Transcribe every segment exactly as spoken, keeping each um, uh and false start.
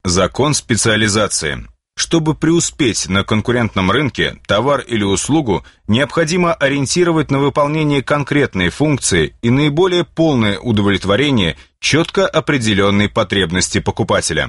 Закон специализации. Чтобы преуспеть на конкурентном рынке, товар или услугу необходимо ориентировать на выполнение конкретной функции и наиболее полное удовлетворение четко определенной потребности покупателя.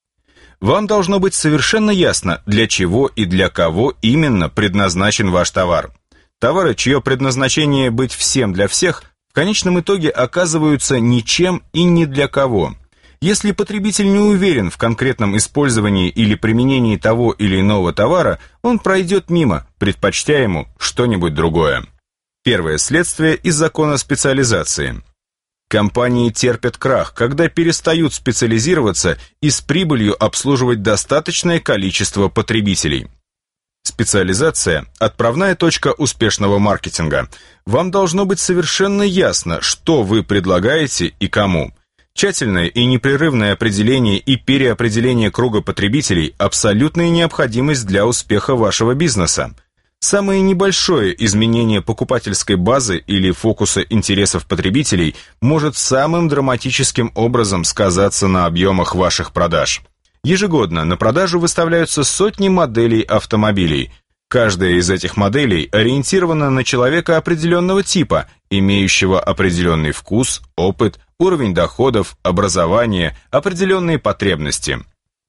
Вам должно быть совершенно ясно, для чего и для кого именно предназначен ваш товар. Товары, чье предназначение быть всем для всех, в конечном итоге оказываются ничем и ни для кого. Если потребитель не уверен в конкретном использовании или применении того или иного товара, он пройдет мимо, предпочтя ему что-нибудь другое. Первое следствие из закона специализации. Компании терпят крах, когда перестают специализироваться и с прибылью обслуживать достаточное количество потребителей. Специализация – отправная точка успешного маркетинга. Вам должно быть совершенно ясно, что вы предлагаете и кому. Тщательное и непрерывное определение и переопределение круга потребителей – абсолютная необходимость для успеха вашего бизнеса. Самое небольшое изменение покупательской базы или фокуса интересов потребителей может самым драматическим образом сказаться на объемах ваших продаж. Ежегодно на продажу выставляются сотни моделей автомобилей. Каждая из этих моделей ориентирована на человека определенного типа, имеющего определенный вкус, опыт, уровень доходов, образование, определенные потребности.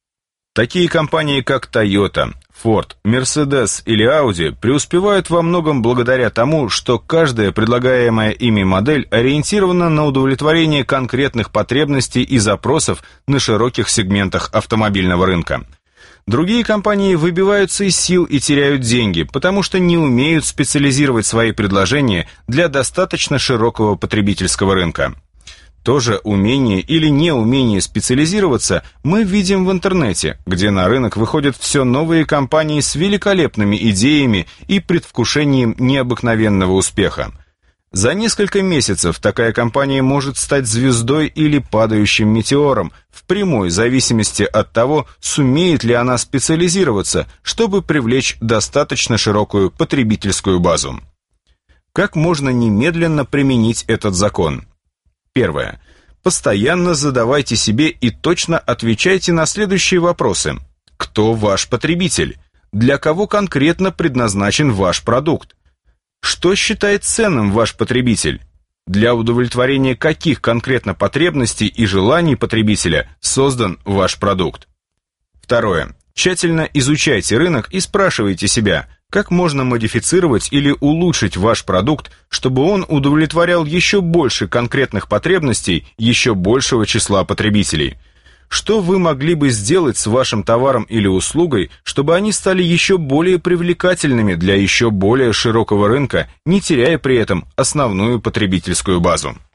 Такие компании, как Toyota, Ford, Mercedes или Audi преуспевают во многом благодаря тому, что каждая предлагаемая ими модель ориентирована на удовлетворение конкретных потребностей и запросов на широких сегментах автомобильного рынка. Другие компании выбиваются из сил и теряют деньги, потому что не умеют специализировать свои предложения для достаточно широкого потребительского рынка. То же умение или неумение специализироваться мы видим в интернете, где на рынок выходят все новые компании с великолепными идеями и предвкушением необыкновенного успеха. За несколько месяцев такая компания может стать звездой или падающим метеором, в прямой зависимости от того, сумеет ли она специализироваться, чтобы привлечь достаточно широкую потребительскую базу. Как можно немедленно применить этот закон? Первое. Постоянно задавайте себе и точно отвечайте на следующие вопросы. Кто ваш потребитель? Для кого конкретно предназначен ваш продукт? Что считает ценным ваш потребитель? Для удовлетворения каких конкретно потребностей и желаний потребителя создан ваш продукт? Второе. Тщательно изучайте рынок и спрашивайте себя, как можно модифицировать или улучшить ваш продукт, чтобы он удовлетворял еще больше конкретных потребностей еще большего числа потребителей. Что вы могли бы сделать с вашим товаром или услугой, чтобы они стали еще более привлекательными для еще более широкого рынка, не теряя при этом основную потребительскую базу?